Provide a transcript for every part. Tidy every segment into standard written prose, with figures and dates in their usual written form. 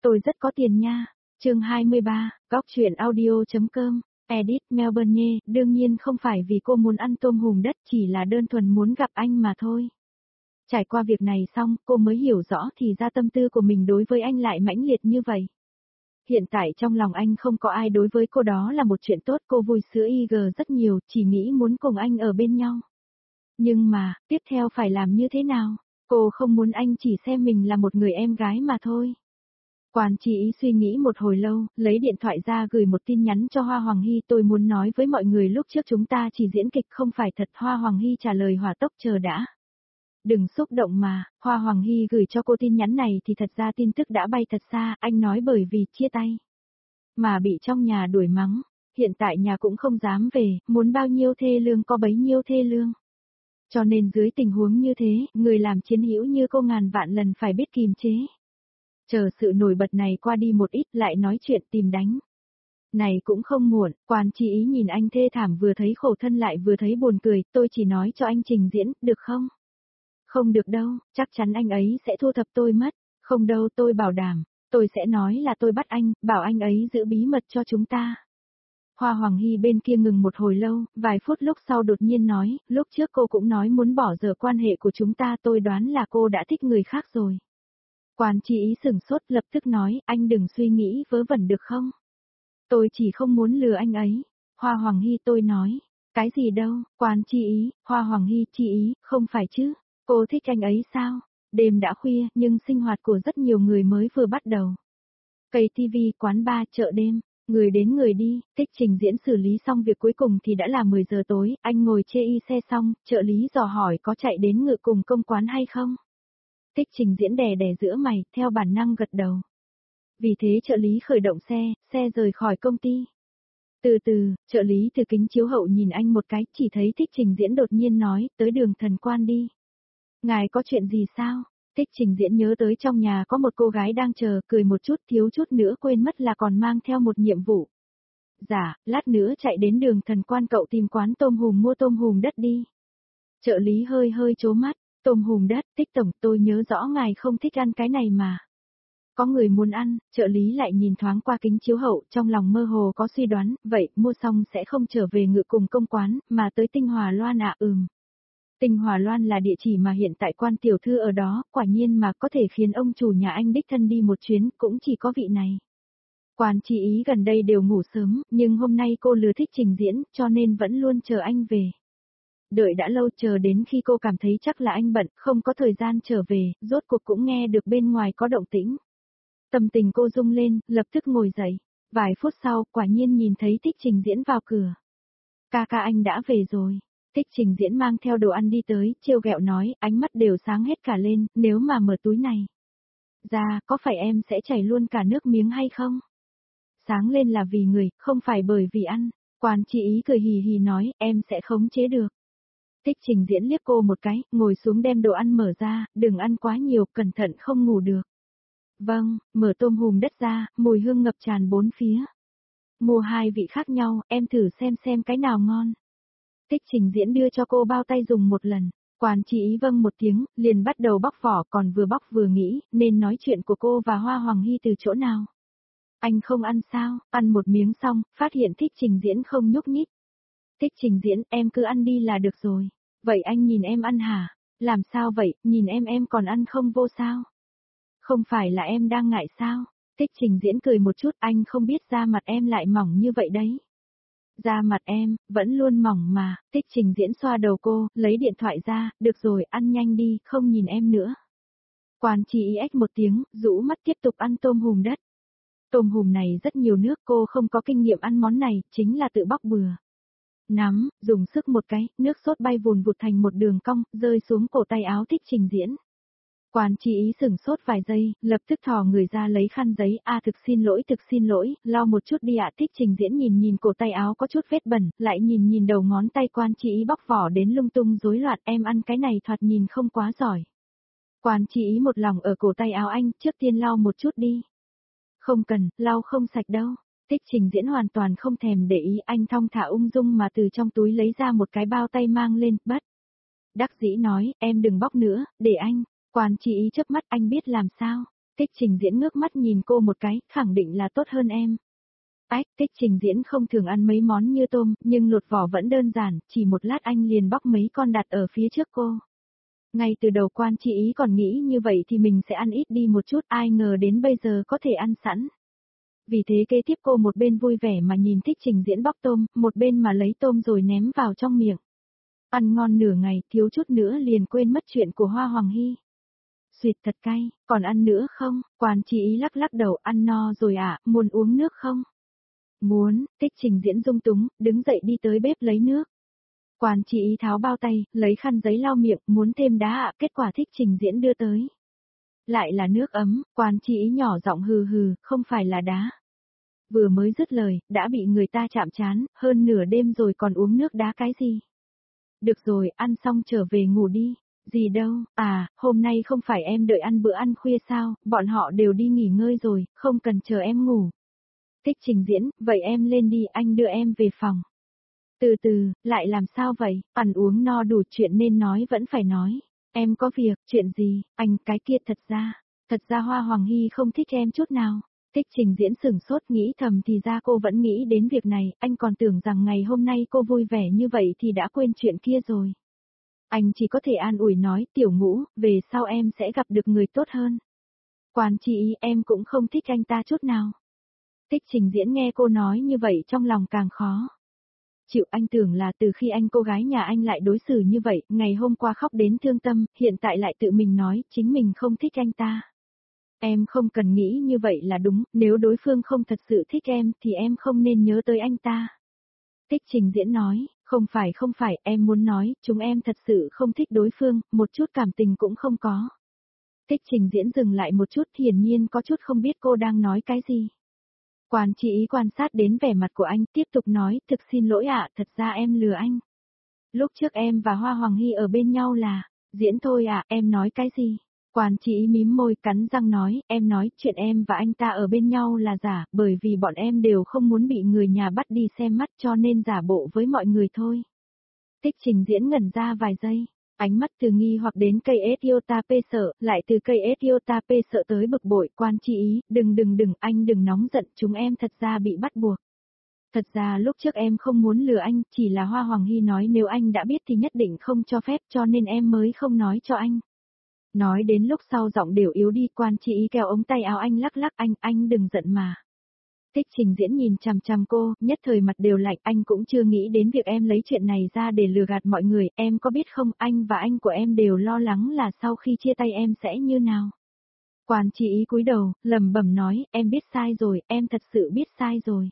Tôi rất có tiền nha. Chương 23, góc truyện audio.com. Edit Melbourne, đương nhiên không phải vì cô muốn ăn tôm hùm đất, chỉ là đơn thuần muốn gặp anh mà thôi. Trải qua việc này xong, cô mới hiểu rõ thì ra tâm tư của mình đối với anh lại mãnh liệt như vậy. Hiện tại trong lòng anh không có ai, đối với cô đó là một chuyện tốt, cô vui sữa IG rất nhiều, chỉ nghĩ muốn cùng anh ở bên nhau. Nhưng mà, tiếp theo phải làm như thế nào? Cô không muốn anh chỉ xem mình là một người em gái mà thôi. Quan Chi Ý suy nghĩ một hồi lâu, lấy điện thoại ra gửi một tin nhắn cho Hoa Hoàng Hy, tôi muốn nói với mọi người lúc trước chúng ta chỉ diễn kịch không phải thật. Hoa Hoàng Hy trả lời hỏa tốc, chờ đã. Đừng xúc động mà. Hoa Hoàng Hy gửi cho cô tin nhắn này thì thật ra tin tức đã bay thật xa, anh nói bởi vì chia tay mà bị trong nhà đuổi mắng, hiện tại nhà cũng không dám về, muốn bao nhiêu thê lương có bấy nhiêu thê lương. Cho nên dưới tình huống như thế, người làm chiến hữu như cô ngàn vạn lần phải biết kìm chế. Chờ sự nổi bật này qua đi một ít lại nói chuyện tìm đánh. Này cũng không muộn. Quan Chi Ý nhìn anh thê thảm, vừa thấy khổ thân lại vừa thấy buồn cười, tôi chỉ nói cho anh trình diễn, được không? Không được đâu, chắc chắn anh ấy sẽ thu thập tôi mất. Không đâu, tôi bảo đảm, tôi sẽ nói là tôi bắt anh, bảo anh ấy giữ bí mật cho chúng ta. Hoa Hoàng Hy bên kia ngừng một hồi lâu, vài phút lúc sau đột nhiên nói, lúc trước cô cũng nói muốn bỏ dở quan hệ của chúng ta, tôi đoán là cô đã thích người khác rồi. Quan Chi Ý sửng sốt, lập tức nói, anh đừng suy nghĩ vớ vẩn được không? Tôi chỉ không muốn lừa anh ấy. Hoa Hoàng Hy, tôi nói, cái gì đâu? Quan Chi Ý, Hoa Hoàng Hy, Chi Ý, không phải chứ? Cô thích anh ấy sao? Đêm đã khuya, nhưng sinh hoạt của rất nhiều người mới vừa bắt đầu. Cây TV, quán bar, chợ đêm, người đến người đi, tích trình diễn xử lý xong việc cuối cùng thì đã là 10 giờ tối, anh ngồi chê y xe xong, trợ lý dò hỏi có chạy đến ngự cùng công quán hay không? Tích trình diễn đè đè giữa mày, theo bản năng gật đầu. Vì thế trợ lý khởi động xe rời khỏi công ty. Từ từ, trợ lý từ kính chiếu hậu nhìn anh một cái, chỉ thấy Tích trình diễn đột nhiên nói, tới Đường Thần Quan đi. Ngài có chuyện gì sao? Tích trình diễn nhớ tới trong nhà có một cô gái đang chờ, cười một chút, thiếu chút nữa quên mất là còn mang theo một nhiệm vụ. Dạ, lát nữa chạy đến Đường Thần Quan cậu tìm quán tôm hùm mua tôm hùm đất đi. Trợ lý hơi trố mắt, tôm hùm đất, Tích tổng, tôi nhớ rõ ngài không thích ăn cái này mà. Có người muốn ăn, trợ lý lại nhìn thoáng qua kính chiếu hậu, trong lòng mơ hồ có suy đoán, vậy, mua xong sẽ không trở về ngự cùng công quán, mà tới Tinh Hòa Loan à? Tinh Hòa Loan là địa chỉ mà hiện tại Quan tiểu thư ở đó, quả nhiên mà có thể khiến ông chủ nhà anh đích thân đi một chuyến, cũng chỉ có vị này. Quan Chi Ý gần đây đều ngủ sớm, nhưng hôm nay cô lừa thích trình diễn, cho nên vẫn luôn chờ anh về. Đợi đã lâu, chờ đến khi cô cảm thấy chắc là anh bận, không có thời gian trở về, rốt cuộc cũng nghe được bên ngoài có động tĩnh. Tâm tình cô rung lên, lập tức ngồi dậy. Vài phút sau, quả nhiên nhìn thấy Tích trình diễn vào cửa. Ca anh đã về rồi. Tích trình diễn mang theo đồ ăn đi tới, trêu ghẹo nói, ánh mắt đều sáng hết cả lên, nếu mà mở túi này ra, có phải em sẽ chảy luôn cả nước miếng hay không? Sáng lên là vì người, không phải bởi vì ăn. Quan Chi Ý cười hì hì nói, em sẽ khống chế được. Tích trình diễn liếc cô một cái, ngồi xuống đem đồ ăn mở ra, đừng ăn quá nhiều, cẩn thận không ngủ được. Vâng, mở tôm hùm đất ra, mùi hương ngập tràn bốn phía. Mua hai vị khác nhau, em thử xem cái nào ngon. Tích trình diễn đưa cho cô bao tay dùng một lần. Quan Chi Ý vâng một tiếng, liền bắt đầu bóc vỏ, còn vừa bóc vừa nghĩ, nên nói chuyện của cô và Hoa Hoàng Hy từ chỗ nào. Anh không ăn sao? Ăn một miếng xong, phát hiện Tích trình diễn không nhúc nhích. Tích trình diễn, em cứ ăn đi là được rồi. Vậy anh nhìn em ăn hả? Làm sao vậy, nhìn em còn ăn không vô sao? Không phải là em đang ngại sao? Tích trình diễn cười một chút, anh không biết da mặt em lại mỏng như vậy đấy. Da mặt em, vẫn luôn mỏng mà. Tích trình diễn xoa đầu cô, lấy điện thoại ra, được rồi, ăn nhanh đi, không nhìn em nữa. Quan Chi Ý ếch một tiếng, rũ mắt tiếp tục ăn tôm hùm đất. Tôm hùm này rất nhiều nước, cô không có kinh nghiệm ăn món này, chính là tự bóc bừa. Nắm, dùng sức một cái, nước sốt bay vùn vụt thành một đường cong, rơi xuống cổ tay áo Tích trình diễn. Quan Chi Ý sửng sốt vài giây, lập tức thò người ra lấy khăn giấy, thực xin lỗi, lau một chút đi ạ. Tích trình diễn nhìn cổ tay áo có chút vết bẩn, lại nhìn đầu ngón tay Quan Chi Ý bóc vỏ đến lung tung rối loạn, em ăn cái này thoạt nhìn không quá giỏi. Quan Chi Ý một lòng ở cổ tay áo anh, trước tiên lau một chút đi. Không cần, lau không sạch đâu. Tích trình diễn hoàn toàn không thèm để ý, anh thong thả ung dung mà từ trong túi lấy ra một cái bao tay mang lên, bất đắc dĩ nói, em đừng bóc nữa, để anh. Quan Chi Ý chớp mắt, anh biết làm sao? Tích Trình Diễn ngước mắt nhìn cô một cái, khẳng định là tốt hơn em. Tích Trình Diễn không thường ăn mấy món như tôm, nhưng lột vỏ vẫn đơn giản, chỉ một lát anh liền bóc mấy con đặt ở phía trước cô. Ngay từ đầu Quan Chi Ý còn nghĩ như vậy thì mình sẽ ăn ít đi một chút, ai ngờ đến bây giờ có thể ăn sẵn. Vì thế kế tiếp cô một bên vui vẻ mà nhìn Tích Trình Diễn bóc tôm, một bên mà lấy tôm rồi ném vào trong miệng. Ăn ngon nửa ngày, thiếu chút nữa liền quên mất chuyện của Hoa Hoàng Hy. Xuyệt thật cay, còn ăn nữa không? Quan Chi Ý lắc lắc đầu, ăn no rồi ạ, muốn uống nước không? Muốn. Tích Trình Diễn dung túng, đứng dậy đi tới bếp lấy nước. Quan Chi Ý tháo bao tay, lấy khăn giấy lau miệng, muốn thêm đá ạ, kết quả Tích Trình Diễn đưa tới. Lại là nước ấm, Quan Chi Ý nhỏ giọng hừ hừ, không phải là đá. Vừa mới dứt lời, đã bị người ta chạm trán, hơn nửa đêm rồi còn uống nước đá cái gì? Được rồi, ăn xong trở về ngủ đi. Gì đâu, hôm nay không phải em đợi ăn bữa ăn khuya sao, bọn họ đều đi nghỉ ngơi rồi, không cần chờ em ngủ. Tích Trình Diễn, vậy em lên đi, anh đưa em về phòng. Từ từ, lại làm sao vậy, ăn uống no đủ chuyện nên nói vẫn phải nói. Em có việc, chuyện gì, anh cái kia thật ra Hoa Hoàng Hy không thích em chút nào. Tích Trình Diễn sửng sốt nghĩ thầm thì ra cô vẫn nghĩ đến việc này, anh còn tưởng rằng ngày hôm nay cô vui vẻ như vậy thì đã quên chuyện kia rồi. Anh chỉ có thể an ủi nói, Tiểu Ngũ, về sau em sẽ gặp được người tốt hơn. Quan Chi Ý, em cũng không thích anh ta chút nào. Tích Trình Diễn nghe cô nói như vậy trong lòng càng khó. Chịu, anh tưởng là từ khi anh cô gái nhà anh lại đối xử như vậy, ngày hôm qua khóc đến thương tâm, hiện tại lại tự mình nói, chính mình không thích anh ta. Em không cần nghĩ như vậy là đúng, nếu đối phương không thật sự thích em thì em không nên nhớ tới anh ta. Tích Trình Diễn nói, không phải, em muốn nói, chúng em thật sự không thích đối phương, một chút cảm tình cũng không có. Tích Trình Diễn dừng lại một chút, hiển nhiên có chút không biết cô đang nói cái gì. Quan Chi Ý quan sát đến vẻ mặt của anh, tiếp tục nói, thực xin lỗi ạ, thật ra em lừa anh. Lúc trước em và Hoa Hoàng Hy ở bên nhau là, diễn thôi ạ, em nói cái gì? Quan Chi Ý mím môi cắn răng nói, em nói chuyện em và anh ta ở bên nhau là giả, bởi vì bọn em đều không muốn bị người nhà bắt đi xem mắt cho nên giả bộ với mọi người thôi. Tích Trình Diễn ngẩn ra vài giây, ánh mắt từ nghi hoặc đến cây Ethiopia sợ, lại từ cây Ethiopia sợ tới bực bội. Quan Chi Ý, đừng, anh đừng nóng giận, chúng em thật ra bị bắt buộc. Thật ra lúc trước em không muốn lừa anh, chỉ là Hoa Hoàng Hy nói nếu anh đã biết thì nhất định không cho phép cho nên em mới không nói cho anh. Nói đến lúc sau giọng đều yếu đi. Quan Chi Ý kéo ống tay áo anh lắc, anh đừng giận mà. Tích Trình Diễn nhìn chằm chằm cô, nhất thời mặt đều lạnh, anh cũng chưa nghĩ đến việc em lấy chuyện này ra để lừa gạt mọi người, em có biết không, anh và anh của em đều lo lắng là sau khi chia tay em sẽ như nào. Quan Chi Ý cúi đầu, lẩm bẩm nói, em biết sai rồi, em thật sự biết sai rồi.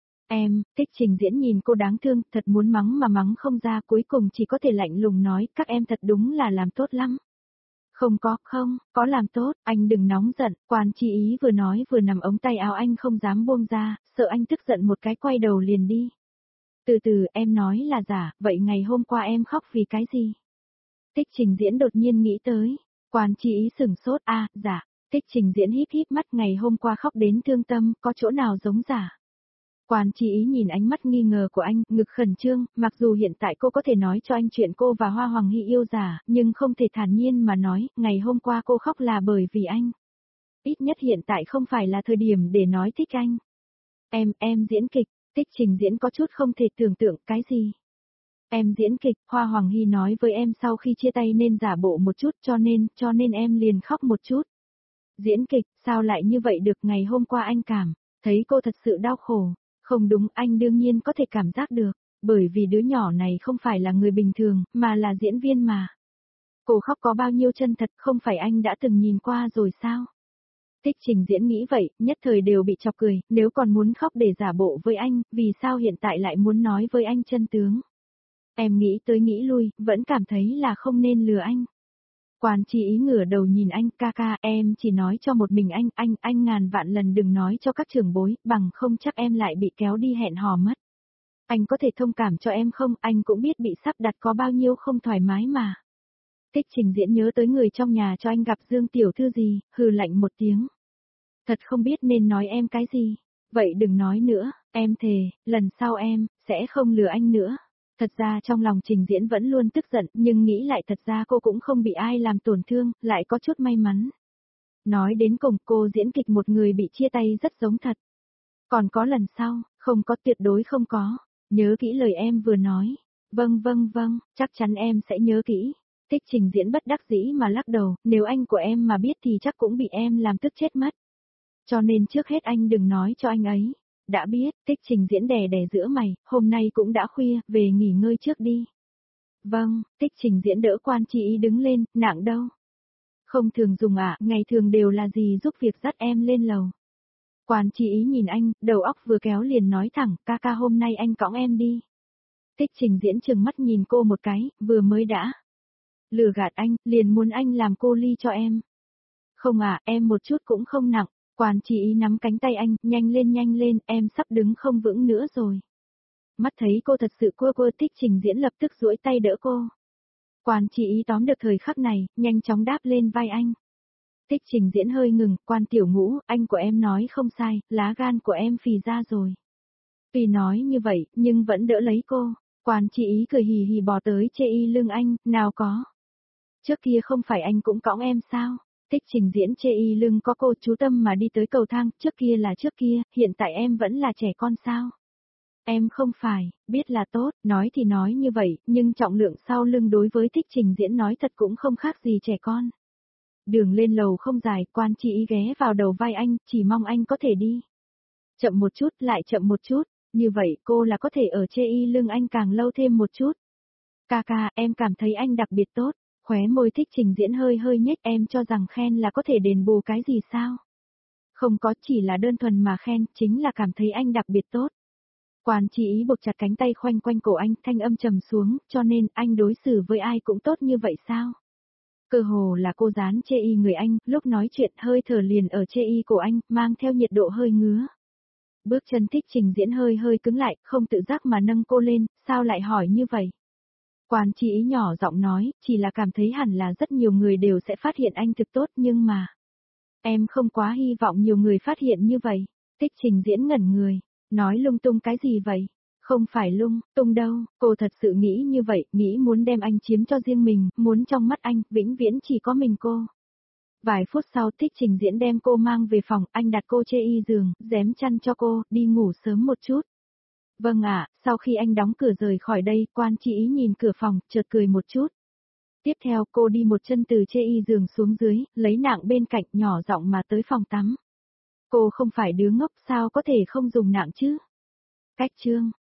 Tích Trình Diễn nhìn cô đáng thương, thật muốn mắng mà mắng không ra, cuối cùng chỉ có thể lạnh lùng nói, các em thật đúng là làm tốt lắm. Không có làm tốt, anh đừng nóng giận. Quan Chi Ý vừa nói vừa nằm ống tay áo anh không dám buông ra, sợ anh tức giận một cái quay đầu liền đi. Từ từ, em nói là giả, vậy ngày hôm qua em khóc vì cái gì? Tích Trình Diễn đột nhiên nghĩ tới. Quan Chi Ý sửng sốt, giả. Tích Trình Diễn híp híp mắt, ngày hôm qua khóc đến thương tâm, có chỗ nào giống giả? Quan Chi Ý nhìn ánh mắt nghi ngờ của anh, ngực khẩn trương, mặc dù hiện tại cô có thể nói cho anh chuyện cô và Hoa Hoàng Hy yêu giả, nhưng không thể thản nhiên mà nói, ngày hôm qua cô khóc là bởi vì anh. Ít nhất hiện tại không phải là thời điểm để nói thích anh. Em diễn kịch. Tích Trình Diễn có chút không thể tưởng tượng, cái gì? Em diễn kịch, Hoa Hoàng Hy nói với em sau khi chia tay nên giả bộ một chút cho nên em liền khóc một chút. Diễn kịch, sao lại như vậy được, ngày hôm qua anh thấy cô thật sự đau khổ. Không đúng, anh đương nhiên có thể cảm giác được, bởi vì đứa nhỏ này không phải là người bình thường, mà là diễn viên mà. Cô khóc có bao nhiêu chân thật, không phải anh đã từng nhìn qua rồi sao? Tích Trình Diễn nghĩ vậy, nhất thời đều bị chọc cười, nếu còn muốn khóc để giả bộ với anh, vì sao hiện tại lại muốn nói với anh chân tướng? Em nghĩ tới nghĩ lui, vẫn cảm thấy là không nên lừa anh. Quan Chi Ý ngửa đầu nhìn anh, ca, em chỉ nói cho một mình anh ngàn vạn lần đừng nói cho các trưởng bối, bằng không chắc em lại bị kéo đi hẹn hò mất. Anh có thể thông cảm cho em không, anh cũng biết bị sắp đặt có bao nhiêu không thoải mái mà. Tích Trình Diễn nhớ tới người trong nhà cho anh gặp Dương tiểu thư gì, hừ lạnh một tiếng. Thật không biết nên nói em cái gì. Vậy đừng nói nữa, em thề, lần sau em sẽ không lừa anh nữa. Thật ra trong lòng Trình Diễn vẫn luôn tức giận, nhưng nghĩ lại thật ra cô cũng không bị ai làm tổn thương, lại có chút may mắn. Nói đến cùng cô diễn kịch một người bị chia tay rất giống thật. Còn có lần sau, không có, tuyệt đối không có. Nhớ kỹ lời em vừa nói. Vâng vâng vâng, chắc chắn em sẽ nhớ kỹ. Thích Trình Diễn bất đắc dĩ mà lắc đầu, nếu anh của em mà biết thì chắc cũng bị em làm tức chết mất. Cho nên trước hết anh đừng nói cho anh ấy. Đã biết, Thích Trình Diễn đè đè giữa mày, hôm nay cũng đã khuya, về nghỉ ngơi trước đi. Vâng, Thích Trình Diễn đỡ Quan Chi Ý đứng lên, nặng đâu. Không thường dùng ạ, ngày thường đều là gì giúp việc dắt em lên lầu. Quan Chi Ý nhìn anh, đầu óc vừa kéo liền nói thẳng, ca ca hôm nay anh cõng em đi. Thích Trình Diễn trừng mắt nhìn cô một cái, vừa mới đã. Lừa gạt anh, liền muốn anh làm cô ly cho em. Không à, em một chút cũng không nặng. Quan Chi Ý nắm cánh tay anh, nhanh lên, em sắp đứng không vững nữa rồi. Mắt thấy cô thật sự quơ Thích Trình Diễn lập tức duỗi tay đỡ cô. Quan Chi Ý tóm được thời khắc này, nhanh chóng đáp lên vai anh. Thích Trình Diễn hơi ngừng, Quan Tiểu Ngũ, anh của em nói không sai, lá gan của em phì ra rồi. Tuy nói như vậy, nhưng vẫn đỡ lấy cô. Quan Chi Ý cười hì hì bò tới chê y lưng anh, nào có. Trước kia không phải anh cũng cõng em sao? Thích Trình Diễn chê y lưng có cô chú tâm mà đi tới cầu thang, trước kia là trước kia, hiện tại em vẫn là trẻ con sao? Em không phải, biết là tốt, nói thì nói như vậy, nhưng trọng lượng sau lưng đối với Thích Trình Diễn nói thật cũng không khác gì trẻ con. Đường lên lầu không dài, Quan Chi Ý ghé vào đầu vai anh, chỉ mong anh có thể đi. Chậm một chút, lại chậm một chút, như vậy cô là có thể ở chê y lưng anh càng lâu thêm một chút. Ca ca, em cảm thấy anh đặc biệt tốt, khóe môi Thích Trình Diễn hơi hơi nhếch, em cho rằng khen là có thể đền bù cái gì sao? Không có, chỉ là đơn thuần mà khen, chính là cảm thấy anh đặc biệt tốt. Quan Chi Ý buộc chặt cánh tay khoanh quanh cổ anh, thanh âm trầm xuống, cho nên anh đối xử với ai cũng tốt như vậy sao? Cơ hồ là cô dán chê y người anh, lúc nói chuyện hơi thở liền ở chê y cổ anh, mang theo nhiệt độ hơi ngứa. Bước chân Thích Trình Diễn hơi hơi cứng lại, không tự giác mà nâng cô lên, sao lại hỏi như vậy? Quan Chi Ý nhỏ giọng nói, chỉ là cảm thấy hẳn là rất nhiều người đều sẽ phát hiện anh thực tốt nhưng mà... Em không quá hy vọng nhiều người phát hiện như vậy. Thích Trình Diễn ngẩn người, nói lung tung cái gì vậy? Không phải lung tung đâu, cô thật sự nghĩ như vậy, nghĩ muốn đem anh chiếm cho riêng mình, muốn trong mắt anh, vĩnh viễn chỉ có mình cô. Vài phút sau Thích Trình Diễn đem cô mang về phòng, anh đặt cô chê y giường, rém chăn cho cô, đi ngủ sớm một chút. Vâng ạ, sau khi anh đóng cửa rời khỏi đây, Quan Chi Ý nhìn cửa phòng, chợt cười một chút. Tiếp theo cô đi một chân từ chê y giường xuống dưới, lấy nạng bên cạnh nhỏ giọng mà tới phòng tắm. Cô không phải đứa ngốc sao có thể không dùng nạng chứ? Cách chương